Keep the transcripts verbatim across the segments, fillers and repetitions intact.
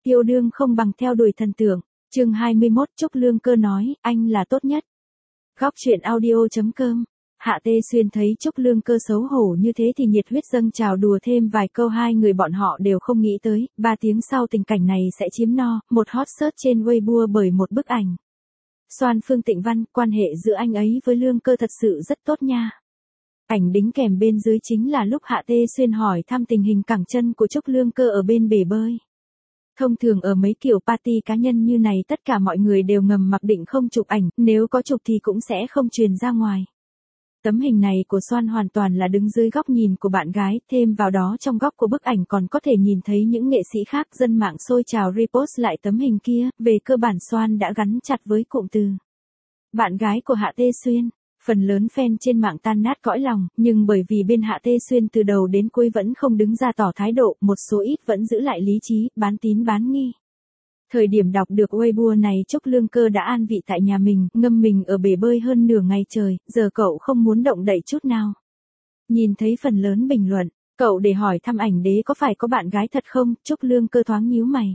Yêu đương không bằng theo đuổi thần tượng. Chương hai mươi mốt Trúc Lương Cơ nói, anh là tốt nhất. Góc truyện audio chấm com. Hạ Tê Xuyên thấy Trúc Lương Cơ xấu hổ như thế thì nhiệt huyết dâng trào đùa thêm vài câu, hai người bọn họ đều không nghĩ tới, ba tiếng sau tình cảnh này sẽ chiếm no, một hot search trên Weibo bởi một bức ảnh. Soan Phương Tịnh Văn, quan hệ giữa anh ấy với Lương Cơ thật sự rất tốt nha. Ảnh đính kèm bên dưới chính là lúc Hạ Tê Xuyên hỏi thăm tình hình cẳng chân của Trúc Lương Cơ ở bên bể bơi. Thông thường ở mấy kiểu party cá nhân như này tất cả mọi người đều ngầm mặc định không chụp ảnh, nếu có chụp thì cũng sẽ không truyền ra ngoài. Tấm hình này của Soan hoàn toàn là đứng dưới góc nhìn của bạn gái, thêm vào đó trong góc của bức ảnh còn có thể nhìn thấy những nghệ sĩ khác, dân mạng sôi trào repost lại tấm hình kia, về cơ bản Soan đã gắn chặt với cụm từ bạn gái của Hạ Tê Xuyên. Phần lớn fan trên mạng tan nát cõi lòng, nhưng bởi vì bên Hạ Tê Xuyên từ đầu đến cuối vẫn không đứng ra tỏ thái độ, một số ít vẫn giữ lại lý trí, bán tín bán nghi. Thời điểm đọc được Weibo này, Trúc Lương Cơ đã an vị tại nhà mình, ngâm mình ở bể bơi hơn nửa ngày trời, giờ cậu không muốn động đậy chút nào. Nhìn thấy phần lớn bình luận, cậu để hỏi thăm ảnh đế có phải có bạn gái thật không, Trúc Lương Cơ thoáng nhíu mày.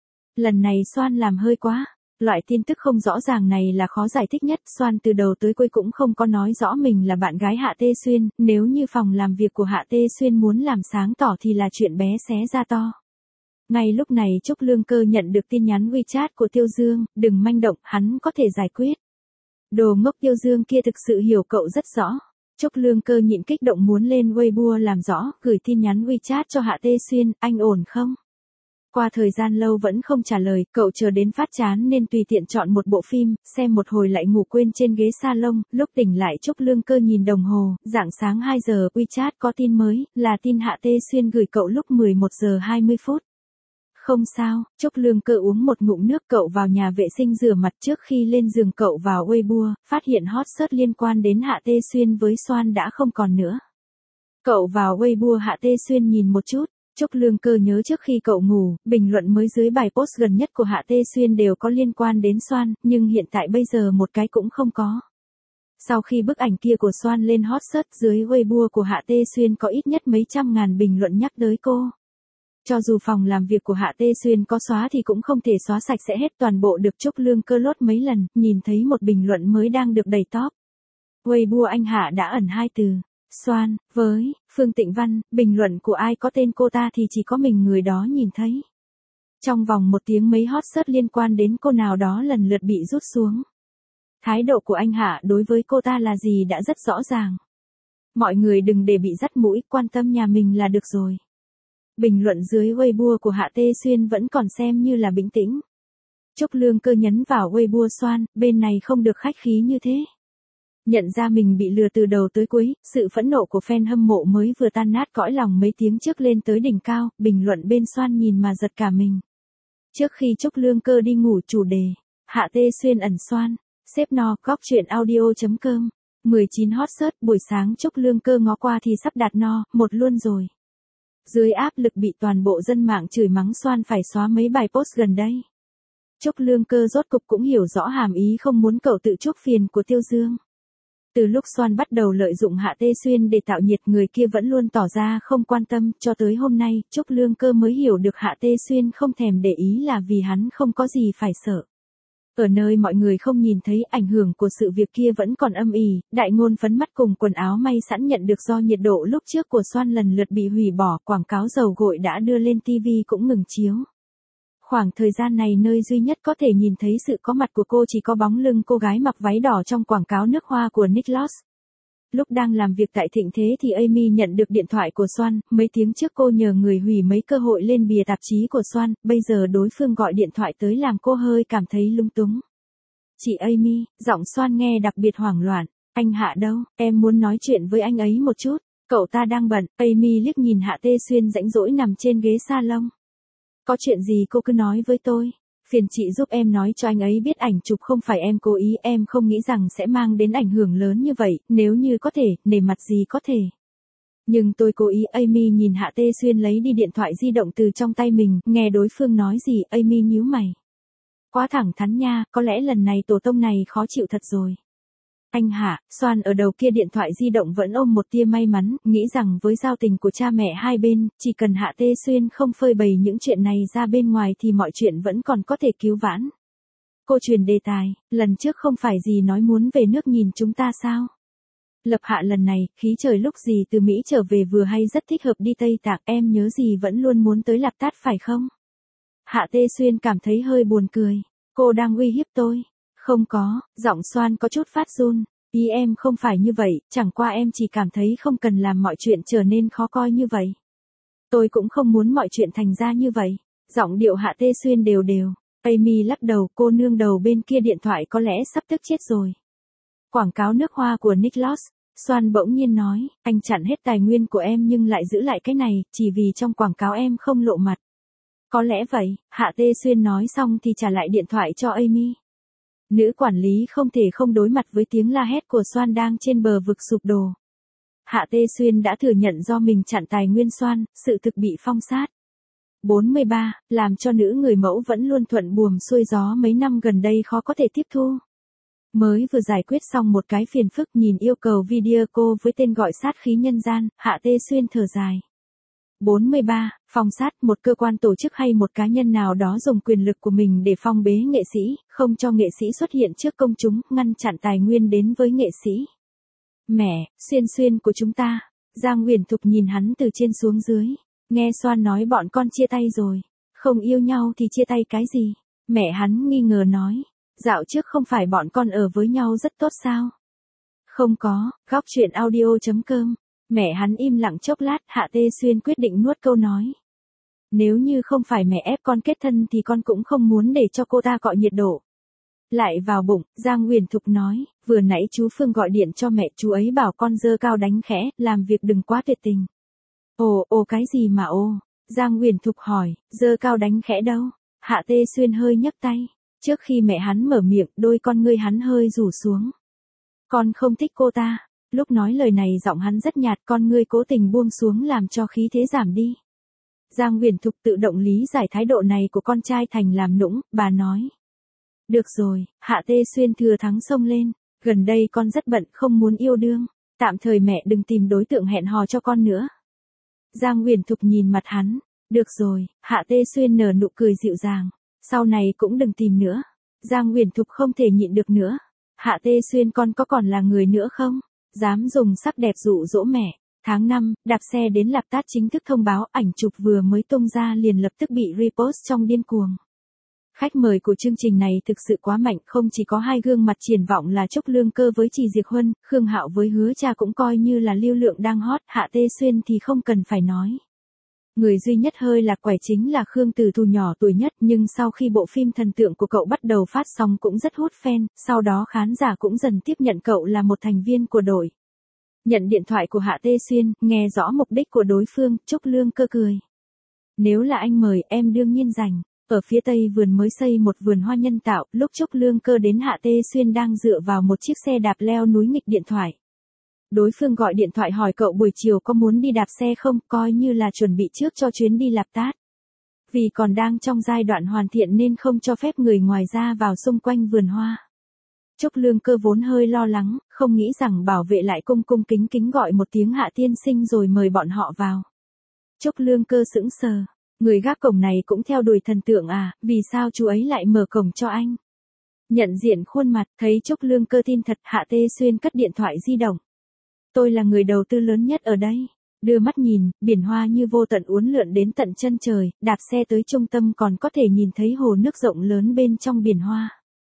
Lần này Soan làm hơi quá. Loại tin tức không rõ ràng này là khó giải thích nhất, Soan từ đầu tới cuối cũng không có nói rõ mình là bạn gái Hạ Tê Xuyên, nếu như phòng làm việc của Hạ Tê Xuyên muốn làm sáng tỏ thì là chuyện bé xé ra to. Ngay lúc này Trúc Lương Cơ nhận được tin nhắn WeChat của Tiêu Dương, đừng manh động, hắn có thể giải quyết. Đồ ngốc Tiêu Dương kia thực sự hiểu cậu rất rõ. Trúc Lương Cơ nhịn kích động muốn lên Weibo làm rõ, gửi tin nhắn WeChat cho Hạ Tê Xuyên, anh ổn không? Qua thời gian lâu vẫn không trả lời, cậu chờ đến phát chán nên tùy tiện chọn một bộ phim, xem một hồi lại ngủ quên trên ghế salon, lúc tỉnh lại Trúc Lương Cơ nhìn đồng hồ, rạng sáng hai giờ, WeChat có tin mới, là tin Hạ Tê Xuyên gửi cậu lúc mười một giờ hai mươi phút. Không sao, Trúc Lương Cơ uống một ngụm nước, cậu vào nhà vệ sinh rửa mặt, trước khi lên giường cậu vào Weibo, phát hiện hot search liên quan đến Hạ Tê Xuyên với Soan đã không còn nữa. Cậu vào Weibo Hạ Tê Xuyên nhìn một chút. Trúc Lương Cơ nhớ trước khi cậu ngủ, bình luận mới dưới bài post gần nhất của Hạ Tê Xuyên đều có liên quan đến Soan, nhưng hiện tại bây giờ một cái cũng không có. Sau khi bức ảnh kia của Soan lên hot search, dưới Weibo của Hạ Tê Xuyên có ít nhất mấy trăm ngàn bình luận nhắc tới cô. Cho dù phòng làm việc của Hạ Tê Xuyên có xóa thì cũng không thể xóa sạch sẽ hết toàn bộ được. Trúc Lương Cơ lốt mấy lần, nhìn thấy một bình luận mới đang được đẩy top. Weibo anh Hạ đã ẩn hai từ. Soan, với, Phương Tịnh Văn, bình luận của ai có tên cô ta thì chỉ có mình người đó nhìn thấy. Trong vòng một tiếng mấy hot search liên quan đến cô nào đó lần lượt bị rút xuống. Thái độ của anh Hạ đối với cô ta là gì đã rất rõ ràng. Mọi người đừng để bị dắt mũi, quan tâm nhà mình là được rồi. Bình luận dưới Weibo của Hạ Tê Xuyên vẫn còn xem như là bình tĩnh. Trúc Lương Cơ nhấn vào Weibo Soan, bên này không được khách khí như thế. Nhận ra mình bị lừa từ đầu tới cuối, sự phẫn nộ của fan hâm mộ mới vừa tan nát cõi lòng mấy tiếng trước lên tới đỉnh cao, bình luận bên Soan nhìn mà giật cả mình. Trước khi Trúc Lương Cơ đi ngủ, chủ đề, Hạ Tê Xuyên ẩn Soan, xếp no, góc truyện audio chấm com, mười chín hot search, buổi sáng Trúc Lương Cơ ngó qua thì sắp đạt no, một luôn rồi. Dưới áp lực bị toàn bộ dân mạng chửi mắng, Soan phải xóa mấy bài post gần đây. Trúc Lương Cơ rốt cục cũng hiểu rõ hàm ý không muốn cậu tự chuốc phiền của Tiêu Dương. Từ lúc Soan bắt đầu lợi dụng Hạ Tê Xuyên để tạo nhiệt, người kia vẫn luôn tỏ ra không quan tâm, cho tới hôm nay, Trúc Lương Cơ mới hiểu được Hạ Tê Xuyên không thèm để ý là vì hắn không có gì phải sợ. Ở nơi mọi người không nhìn thấy, ảnh hưởng của sự việc kia vẫn còn âm ỉ, đại ngôn phấn mắt cùng quần áo may sẵn nhận được do nhiệt độ lúc trước của Soan lần lượt bị hủy bỏ, quảng cáo dầu gội đã đưa lên ti vi cũng ngừng chiếu. Khoảng thời gian này nơi duy nhất có thể nhìn thấy sự có mặt của cô chỉ có bóng lưng cô gái mặc váy đỏ trong quảng cáo nước hoa của Niklos. Lúc đang làm việc tại Thịnh Thế thì Amy nhận được điện thoại của Soan, mấy tiếng trước cô nhờ người hủy mấy cơ hội lên bìa tạp chí của Soan, bây giờ đối phương gọi điện thoại tới làm cô hơi cảm thấy lung túng. Chị Amy, giọng Soan nghe đặc biệt hoảng loạn, anh Hạ đâu, em muốn nói chuyện với anh ấy một chút, cậu ta đang bận. Amy liếc nhìn Hạ Tê Xuyên rãnh rỗi nằm trên ghế salon. Có chuyện gì cô cứ nói với tôi, phiền chị giúp em nói cho anh ấy biết ảnh chụp không phải em cố ý, em không nghĩ rằng sẽ mang đến ảnh hưởng lớn như vậy, nếu như có thể, nể mặt gì có thể. Nhưng tôi cố ý. Amy nhìn Hạ Tê Xuyên lấy đi điện thoại di động từ trong tay mình, nghe đối phương nói gì, Amy nhíu mày. Quá thẳng thắn nha, có lẽ lần này tổ tông này khó chịu thật rồi. Anh Hạ, Soan ở đầu kia điện thoại di động vẫn ôm một tia may mắn, nghĩ rằng với giao tình của cha mẹ hai bên, chỉ cần Hạ Tê Xuyên không phơi bày những chuyện này ra bên ngoài thì mọi chuyện vẫn còn có thể cứu vãn. Cô truyền đề tài, lần trước không phải gì nói muốn về nước nhìn chúng ta sao? Lập Hạ lần này, khí trời lúc gì từ Mỹ trở về vừa hay rất thích hợp đi Tây Tạng, em nhớ gì vẫn luôn muốn tới Lạp Tát phải không? Hạ Tê Xuyên cảm thấy hơi buồn cười. Cô đang uy hiếp tôi. Không có, giọng Soan có chút phát run. Ý em không phải như vậy, chẳng qua em chỉ cảm thấy không cần làm mọi chuyện trở nên khó coi như vậy. Tôi cũng không muốn mọi chuyện thành ra như vậy. Giọng điệu Hạ Tê Xuyên đều đều. Amy lắc đầu, cô nương đầu bên kia điện thoại có lẽ sắp tức chết rồi. Quảng cáo nước hoa của Niklos. Soan bỗng nhiên nói, anh chặn hết tài nguyên của em nhưng lại giữ lại cái này, chỉ vì trong quảng cáo em không lộ mặt. Có lẽ vậy, Hạ Tê Xuyên nói xong thì trả lại điện thoại cho Amy. Nữ quản lý không thể không đối mặt với tiếng la hét của Soan đang trên bờ vực sụp đổ. Hạ Tê Xuyên đã thừa nhận do mình chặn tài nguyên Soan, sự thực bị phong sát. bốn mươi ba, làm cho nữ người mẫu vẫn luôn thuận buồm xuôi gió mấy năm gần đây khó có thể tiếp thu. Mới vừa giải quyết xong một cái phiền phức nhìn yêu cầu video cô với tên gọi sát khí nhân gian, Hạ Tê Xuyên thở dài. bốn mươi ba, phong sát, một cơ quan tổ chức hay một cá nhân nào đó dùng quyền lực của mình để phong bế nghệ sĩ, không cho nghệ sĩ xuất hiện trước công chúng, ngăn chặn tài nguyên đến với nghệ sĩ. Mẹ, Xuyên Xuyên của chúng ta. Giang Huyền Thục nhìn hắn từ trên xuống dưới. Nghe Soan nói bọn con chia tay rồi. Không yêu nhau thì chia tay cái gì? Mẹ hắn nghi ngờ nói. Dạo trước không phải bọn con ở với nhau rất tốt sao? Không có, góc chuyện audio chấm com. Mẹ hắn im lặng chốc lát, Hạ Tê Xuyên quyết định nuốt câu nói. Nếu như không phải mẹ ép con kết thân thì con cũng không muốn để cho cô ta cọ nhiệt độ. Lại vào bụng, Giang Huyền Thục nói, vừa nãy chú Phương gọi điện cho mẹ, chú ấy bảo con dơ cao đánh khẽ, làm việc đừng quá tuyệt tình. Ồ, ồ cái gì mà ồ? Giang Huyền Thục hỏi, dơ cao đánh khẽ đâu? Hạ Tê Xuyên hơi nhấc tay. Trước khi mẹ hắn mở miệng, đôi con ngươi hắn hơi rủ xuống. Con không thích cô ta. Lúc nói lời này giọng hắn rất nhạt, con ngươi cố tình buông xuống làm cho khí thế giảm đi. Giang Huyền Thục tự động lý giải thái độ này của con trai thành làm nũng, bà nói. Được rồi, Hạ Tê Xuyên thừa thắng xông lên. Gần đây con rất bận không muốn yêu đương. Tạm thời mẹ đừng tìm đối tượng hẹn hò cho con nữa. Giang Huyền Thục nhìn mặt hắn. Được rồi, Hạ Tê Xuyên nở nụ cười dịu dàng. Sau này cũng đừng tìm nữa. Giang Huyền Thục không thể nhịn được nữa. Hạ Tê Xuyên con có còn là người nữa không? Dám dùng sắc đẹp dụ dỗ mẹ. Tháng năm, đạp xe đến Lạp Tát chính thức thông báo ảnh chụp vừa mới tung ra liền lập tức bị repost trong điên cuồng. Khách mời của chương trình này thực sự quá mạnh, không chỉ có hai gương mặt triển vọng là Trúc Lương Cơ với Trì Diệc Huân, Khương Hạo với Hứa Cha cũng coi như là lưu lượng đang hot, Hạ Tê Xuyên thì không cần phải nói. Người duy nhất hơi lạc quẻ chính là Khương Tử Thù nhỏ tuổi nhất, nhưng sau khi bộ phim thần tượng của cậu bắt đầu phát sóng cũng rất hút fan, sau đó khán giả cũng dần tiếp nhận cậu là một thành viên của đội. Nhận điện thoại của Hạ Tê Xuyên, nghe rõ mục đích của đối phương, Trúc Lương Cơ cười. Nếu là anh mời, em đương nhiên rành. Ở phía tây vườn mới xây một vườn hoa nhân tạo, lúc Trúc Lương Cơ đến Hạ Tê Xuyên đang dựa vào một chiếc xe đạp leo núi nghịch điện thoại. Đối phương gọi điện thoại hỏi cậu buổi chiều có muốn đi đạp xe không, coi như là chuẩn bị trước cho chuyến đi Lạp Tát. Vì còn đang trong giai đoạn hoàn thiện nên không cho phép người ngoài ra vào xung quanh vườn hoa. Trúc Lương Cơ vốn hơi lo lắng, không nghĩ rằng bảo vệ lại cung cung kính kính gọi một tiếng Hạ tiên sinh rồi mời bọn họ vào. Trúc Lương Cơ sững sờ. Người gác cổng này cũng theo đuổi thần tượng à, vì sao chú ấy lại mở cổng cho anh? Nhận diện khuôn mặt, thấy Trúc Lương Cơ tin thật, Hạ Tê Xuyên cất điện thoại di động. Tôi là người đầu tư lớn nhất ở đây. Đưa mắt nhìn, biển hoa như vô tận uốn lượn đến tận chân trời, đạp xe tới trung tâm còn có thể nhìn thấy hồ nước rộng lớn bên trong biển hoa.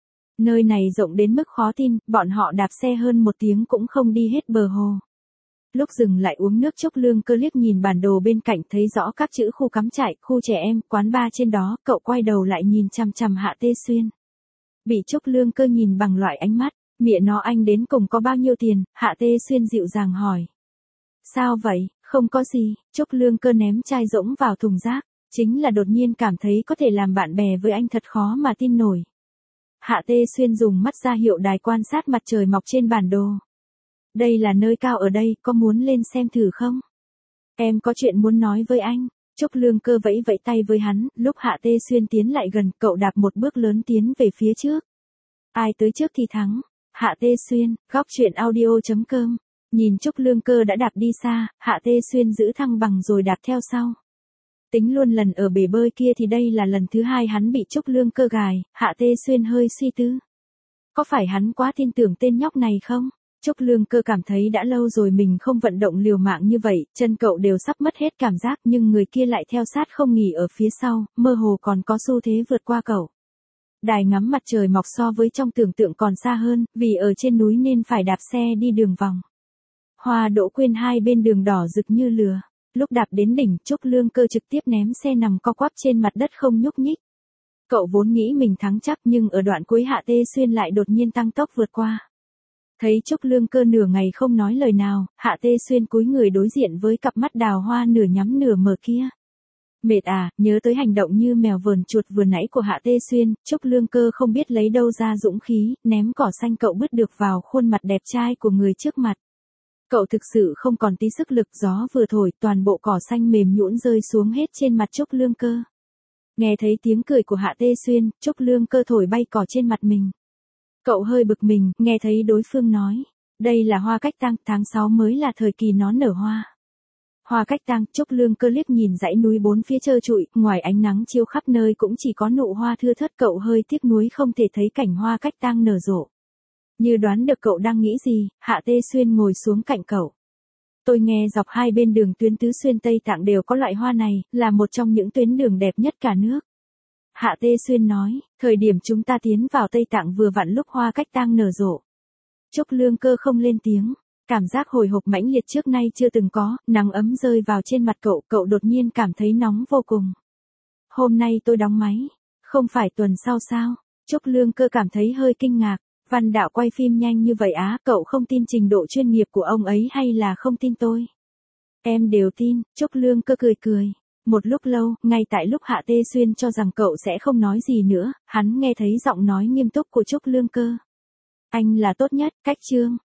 Nơi này rộng đến mức khó tin, bọn họ đạp xe hơn một tiếng cũng không đi hết bờ hồ. Lúc dừng lại uống nước, Trúc Lương Cơ liếc nhìn bản đồ bên cạnh thấy rõ các chữ khu cắm trại, khu trẻ em, quán bar trên đó, cậu quay đầu lại nhìn chằm chằm Hạ Tê Xuyên. Bị Trúc Lương Cơ nhìn bằng loại ánh mắt, mẹ nó anh đến cùng có bao nhiêu tiền, Hạ Tê Xuyên dịu dàng hỏi. Sao vậy, không có gì, Trúc Lương Cơ ném chai rỗng vào thùng rác, chính là đột nhiên cảm thấy có thể làm bạn bè với anh thật khó mà tin nổi. Hạ Tê Xuyên dùng mắt ra hiệu đài quan sát mặt trời mọc trên bản đồ. Đây là nơi cao ở đây, có muốn lên xem thử không? Em có chuyện muốn nói với anh. Trúc Lương Cơ vẫy vẫy tay với hắn, lúc Hạ Tê Xuyên tiến lại gần, cậu đạp một bước lớn tiến về phía trước. Ai tới trước thì thắng. Hạ Tê Xuyên, góc truyện audio.com. Nhìn Trúc Lương Cơ đã đạp đi xa, Hạ Tê Xuyên giữ thăng bằng rồi đạp theo sau. Tính luôn lần ở bể bơi kia thì đây là lần thứ hai hắn bị Trúc Lương Cơ gài, Hạ Tê Xuyên hơi suy tư. Có phải hắn quá tin tưởng tên nhóc này không? Trúc Lương Cơ cảm thấy đã lâu rồi mình không vận động liều mạng như vậy, chân cậu đều sắp mất hết cảm giác nhưng người kia lại theo sát không nghỉ ở phía sau, mơ hồ còn có xu thế vượt qua cậu. Đài ngắm mặt trời mọc so với trong tưởng tượng còn xa hơn, vì ở trên núi nên phải đạp xe đi đường vòng. Hoa đỗ quyên hai bên đường đỏ rực như lửa. Lúc đạp đến đỉnh, Trúc Lương Cơ trực tiếp ném xe nằm co quắp trên mặt đất không nhúc nhích. Cậu vốn nghĩ mình thắng chắc nhưng ở đoạn cuối Hạ Tê Xuyên lại đột nhiên tăng tốc vượt qua. Thấy Trúc Lương Cơ nửa ngày không nói lời nào, Hạ Tê Xuyên cúi người đối diện với cặp mắt đào hoa nửa nhắm nửa mở kia. Mệt à, nhớ tới hành động như mèo vờn chuột vừa nãy của Hạ Tê Xuyên, Trúc Lương Cơ không biết lấy đâu ra dũng khí, ném cỏ xanh cậu bứt được vào khuôn mặt đẹp trai của người trước mặt. Cậu thực sự không còn tí sức lực, gió vừa thổi, toàn bộ cỏ xanh mềm nhũn rơi xuống hết trên mặt Trúc Lương Cơ. Nghe thấy tiếng cười của Hạ Tê Xuyên, Trúc Lương Cơ thổi bay cỏ trên mặt mình. Cậu hơi bực mình, nghe thấy đối phương nói, đây là hoa cách tang, tháng sáu mới là thời kỳ nó nở hoa. Hoa cách tang, Trúc Lương Cơ liếc nhìn dãy núi bốn phía trơ trụi, ngoài ánh nắng chiếu khắp nơi cũng chỉ có nụ hoa thưa thớt, cậu hơi tiếc nuối không thể thấy cảnh hoa cách tang nở rộ. Như đoán được cậu đang nghĩ gì, Hạ Tê Xuyên ngồi xuống cạnh cậu. Tôi nghe dọc hai bên đường tuyến Tứ Xuyên Tây Tạng đều có loại hoa này, là một trong những tuyến đường đẹp nhất cả nước. Hạ Tê Xuyên nói, thời điểm chúng ta tiến vào Tây Tạng vừa vặn lúc hoa cách tang nở rộ. Trúc Lương Cơ không lên tiếng, cảm giác hồi hộp mãnh liệt trước nay chưa từng có, nắng ấm rơi vào trên mặt cậu, cậu đột nhiên cảm thấy nóng vô cùng. Hôm nay tôi đóng máy, không phải tuần sau sao? Trúc Lương Cơ cảm thấy hơi kinh ngạc. Văn Đạo quay phim nhanh như vậy á, cậu không tin trình độ chuyên nghiệp của ông ấy hay là không tin tôi? Em đều tin, Trúc Lương Cơ cười cười. Một lúc lâu, ngay tại lúc Hạ Tê Xuyên cho rằng cậu sẽ không nói gì nữa, hắn nghe thấy giọng nói nghiêm túc của Trúc Lương Cơ. Anh là tốt nhất, cách chương.